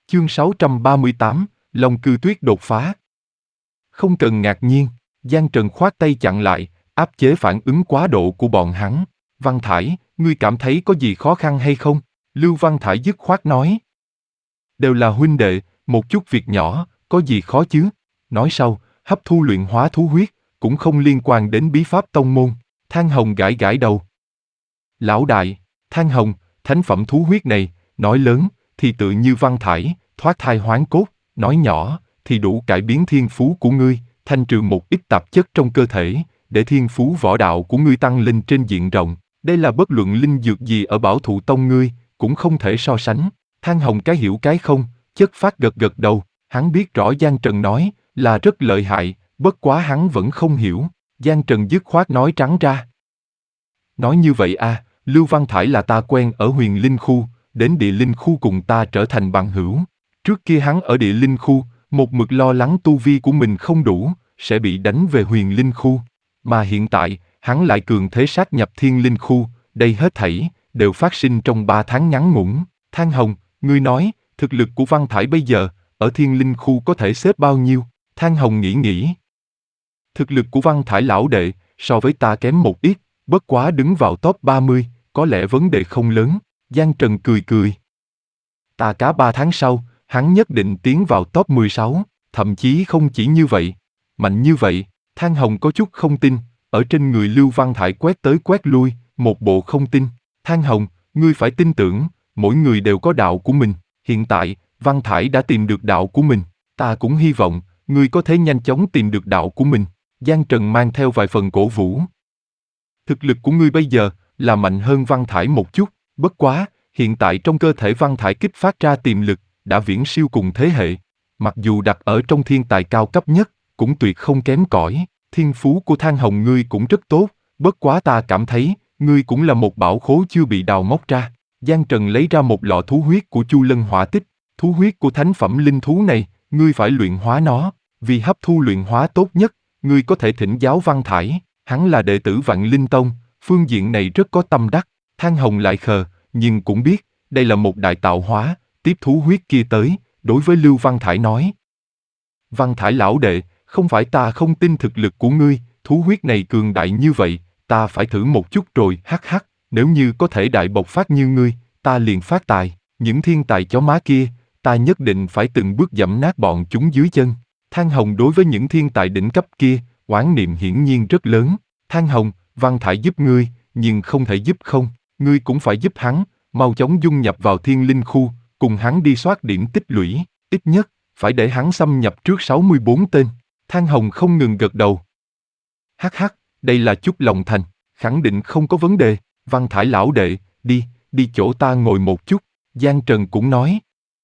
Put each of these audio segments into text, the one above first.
Chương 638, Long Cư Tuyết đột phá. Không cần ngạc nhiên, Giang Trần khoát tay chặn lại, áp chế phản ứng quá độ của bọn hắn. Văn Thải, ngươi cảm thấy có gì khó khăn hay không? Lưu Văn Thải dứt khoát nói. Đều là huynh đệ, một chút việc nhỏ, có gì khó chứ? Nói sau, hấp thu luyện hóa thú huyết, cũng không liên quan đến bí pháp tông môn. Thang Hồng gãi gãi đầu. Lão đại, Thang Hồng, thánh phẩm thú huyết này, nói lớn, thì tự như Văn Thải, thoát thai hoán cốt, nói nhỏ, thì đủ cải biến thiên phú của ngươi, thanh trừ một ít tạp chất trong cơ thể, để thiên phú võ đạo của ngươi tăng lên trên diện rộng. Đây là bất luận linh dược gì ở Bảo Thụ Tông ngươi, cũng không thể so sánh. Thang Hồng cái hiểu cái không, chất phát gật gật đầu, hắn biết rõ Giang Trần nói, là rất lợi hại, bất quá hắn vẫn không hiểu. Giang Trần dứt khoát nói trắng ra. Nói như vậy à, Lưu Văn Thải là ta quen ở Huyền Linh Khu, đến Địa Linh Khu cùng ta trở thành bằng hữu. Trước kia hắn ở Địa Linh Khu, một mực lo lắng tu vi của mình không đủ, sẽ bị đánh về Huyền Linh Khu. Mà hiện tại, hắn lại cường thế sát nhập Thiên Linh Khu, đây hết thảy, đều phát sinh trong 3 tháng ngắn ngủn. Thang Hồng, ngươi nói, thực lực của Văn Thải bây giờ, ở Thiên Linh Khu có thể xếp bao nhiêu? Thang Hồng nghĩ. Thực lực của Văn Thải lão đệ, so với ta kém một ít, bất quá đứng vào top 30, có lẽ vấn đề không lớn. Giang Trần cười. Ta cá 3 tháng sau, hắn nhất định tiến vào top 16, thậm chí không chỉ như vậy. Mạnh như vậy, Thang Hồng có chút không tin, ở trên người Lưu Văn Thải quét tới quét lui, một bộ không tin. Thang Hồng, ngươi phải tin tưởng, mỗi người đều có đạo của mình. Hiện tại, Văn Thải đã tìm được đạo của mình. Ta cũng hy vọng, ngươi có thể nhanh chóng tìm được đạo của mình. Giang Trần mang theo vài phần cổ vũ. Thực lực của ngươi bây giờ, là mạnh hơn Văn Thải một chút, bất quá, hiện tại trong cơ thể Văn Thải kích phát ra tiềm lực, đã viễn siêu cùng thế hệ. Mặc dù đặt ở trong thiên tài cao cấp nhất, cũng tuyệt không kém cỏi. Thiên phú của Thang Hồng ngươi cũng rất tốt, bất quá ta cảm thấy, ngươi cũng là một bảo khố chưa bị đào móc ra. Giang Trần lấy ra một lọ thú huyết của Chu Lân Hỏa Tích, thú huyết của thánh phẩm linh thú này, ngươi phải luyện hóa nó, vì hấp thu luyện hóa tốt nhất, ngươi có thể thỉnh giáo Văn Thải, hắn là đệ tử Vạn Linh Tông, phương diện này rất có tâm đắc. Thang Hồng lại khờ, nhưng cũng biết, đây là một đại tạo hóa, tiếp thú huyết kia tới, đối với Lưu Văn Thải nói. Văn Thải lão đệ, không phải ta không tin thực lực của ngươi, thú huyết này cường đại như vậy, ta phải thử một chút rồi, hắc, nếu như có thể đại bộc phát như ngươi, ta liền phát tài, những thiên tài chó má kia, ta nhất định phải từng bước giẫm nát bọn chúng dưới chân. Thang Hồng đối với những thiên tài đỉnh cấp kia, oán niệm hiển nhiên rất lớn. Thang Hồng, Văn Thải giúp ngươi, nhưng không thể giúp không, ngươi cũng phải giúp hắn, mau chóng dung nhập vào Thiên Linh Khu, cùng hắn đi soát điểm tích lũy, ít nhất, phải để hắn xâm nhập trước 64 tên. Thang Hồng không ngừng gật đầu. Hắc, đây là chút lòng thành, khẳng định không có vấn đề. Văn Thải lão đệ, đi chỗ ta ngồi một chút. Giang Trần cũng nói.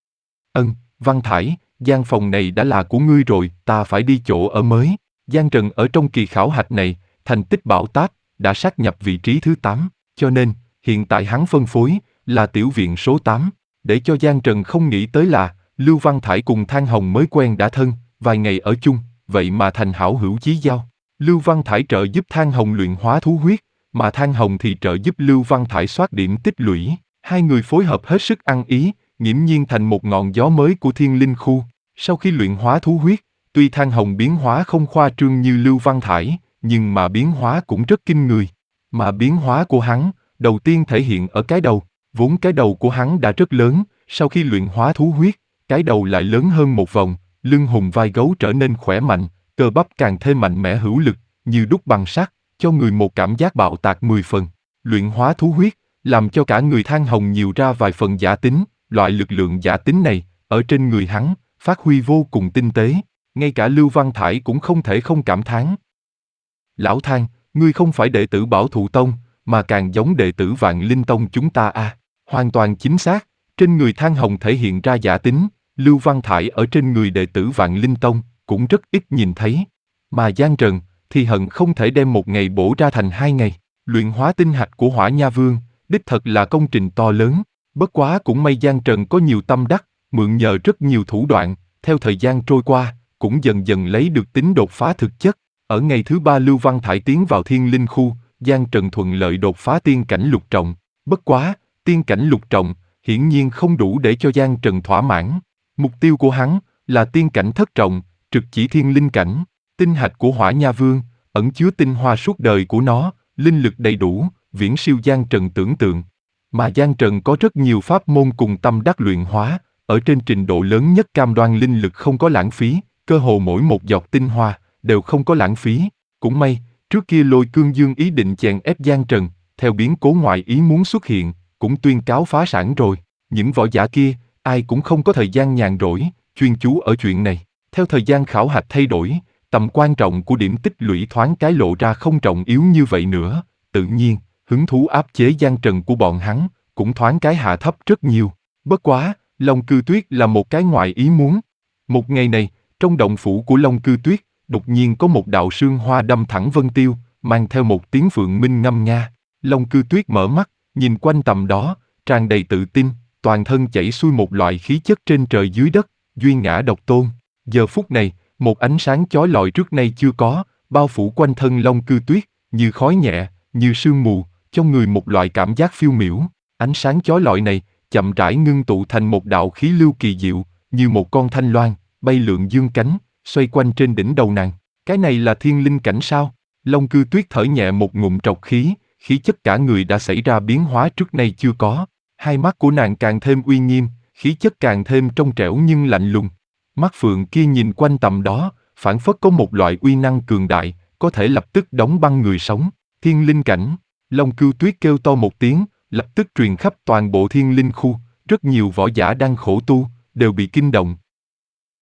Văn Thải, gian phòng này đã là của ngươi rồi, ta phải đi chỗ ở mới. Giang Trần ở trong kỳ khảo hạch này, thành tích bão táp, đã sát nhập vị trí thứ 8, cho nên, hiện tại hắn phân phối, là tiểu viện số 8. Để cho Giang Trần không nghĩ tới là, Lưu Văn Thải cùng Thang Hồng mới quen đã thân, vài ngày ở chung, vậy mà thành hảo hữu chí giao. Lưu Văn Thải trợ giúp Thang Hồng luyện hóa thú huyết, mà Thang Hồng thì trợ giúp Lưu Văn Thải soát điểm tích lũy. Hai người phối hợp hết sức ăn ý, nghiễm nhiên thành một ngọn gió mới của Thiên Linh Khu. Sau khi luyện hóa thú huyết, tuy Thang Hồng biến hóa không khoa trương như Lưu Văn Thải, nhưng mà biến hóa cũng rất kinh người. Mà biến hóa của hắn, đầu tiên thể hiện ở cái đầu, vốn cái đầu của hắn đã rất lớn, sau khi luyện hóa thú huyết, cái đầu lại lớn hơn một vòng, lưng hùng vai gấu trở nên khỏe mạnh, cơ bắp càng thêm mạnh mẽ hữu lực, như đúc bằng sắt, cho người một cảm giác bạo tạc 10 phần. Luyện hóa thú huyết, làm cho cả người Thang Hồng nhiều ra vài phần giả tính, loại lực lượng giả tính này, ở trên người hắn, phát huy vô cùng tinh tế, ngay cả Lưu Văn Thải cũng không thể không cảm thán. Lão Thang, ngươi không phải đệ tử Bảo Thụ Tông, mà càng giống đệ tử Vạn Linh Tông chúng ta à. Hoàn toàn chính xác, trên người Thang Hồng thể hiện ra giả tính, Lưu Văn Thải ở trên người đệ tử Vạn Linh Tông, cũng rất ít nhìn thấy. Mà Giang Trần, thì hận không thể đem một ngày bổ ra thành 2 ngày. Luyện hóa tinh hạch của Hỏa Nha Vương, đích thật là công trình to lớn, bất quá cũng may Giang Trần có nhiều tâm đắc, mượn nhờ rất nhiều thủ đoạn, theo thời gian trôi qua, cũng dần dần lấy được tính đột phá thực chất. Ở ngày thứ 3 Lưu Văn Thải tiến vào Thiên Linh Khu, Giang Trần thuận lợi đột phá tiên cảnh lục trọng. Bất quá, tiên cảnh lục trọng, hiển nhiên không đủ để cho Giang Trần thỏa mãn. Mục tiêu của hắn là tiên cảnh thất trọng, trực chỉ thiên linh cảnh. Tinh hạch của Hỏa Nha Vương ẩn chứa tinh hoa suốt đời của nó, linh lực đầy đủ, viễn siêu Giang Trần tưởng tượng. Mà Giang Trần có rất nhiều pháp môn cùng tâm đắc luyện hóa, ở trên trình độ lớn nhất cam đoan linh lực không có lãng phí, cơ hồ mỗi một giọt tinh hoa đều không có lãng phí. Cũng may, trước kia Lôi Cương Dương ý định chèn ép Giang Trần, theo biến cố ngoại ý muốn xuất hiện, cũng tuyên cáo phá sản rồi. Những võ giả kia, ai cũng không có thời gian nhàn rỗi, chuyên chú ở chuyện này. Theo thời gian khảo hạch thay đổi, tầm quan trọng của điểm tích lũy thoáng cái lộ ra không trọng yếu như vậy nữa. Tự nhiên, hứng thú áp chế Giang Trần của bọn hắn cũng thoáng cái hạ thấp rất nhiều. Bất quá, Long Cư Tuyết là một cái ngoại ý muốn. Một ngày này, trong động phủ của Long Cư Tuyết, đột nhiên có một đạo sương hoa đâm thẳng vân tiêu, mang theo một tiếng phượng minh ngâm nga. Long Cư Tuyết mở mắt, nhìn quanh tầm đó, tràn đầy tự tin, toàn thân chảy xuôi một loại khí chất trên trời dưới đất, duy ngã độc tôn. Giờ phút này, một ánh sáng chói lọi trước nay chưa có, bao phủ quanh thân Long Cư Tuyết, như khói nhẹ, như sương mù, cho người một loại cảm giác phiêu miểu. Ánh sáng chói lọi này, chậm rãi ngưng tụ thành một đạo khí lưu kỳ diệu, như một con thanh loan, bay lượn dương cánh, xoay quanh trên đỉnh đầu nàng. Cái này là thiên linh cảnh sao? Long Cư Tuyết thở nhẹ một ngụm trọc khí, khí chất cả người đã xảy ra biến hóa trước nay chưa có. Hai mắt của nàng càng thêm uy nghiêm, khí chất càng thêm trong trẻo nhưng lạnh lùng. Mắt phượng kia nhìn quanh tầm đó, phảng phất có một loại uy năng cường đại, có thể lập tức đóng băng người sống. Thiên linh cảnh, Long Cư Tuyết kêu to một tiếng, lập tức truyền khắp toàn bộ thiên linh khu. Rất nhiều võ giả đang khổ tu, đều bị kinh động.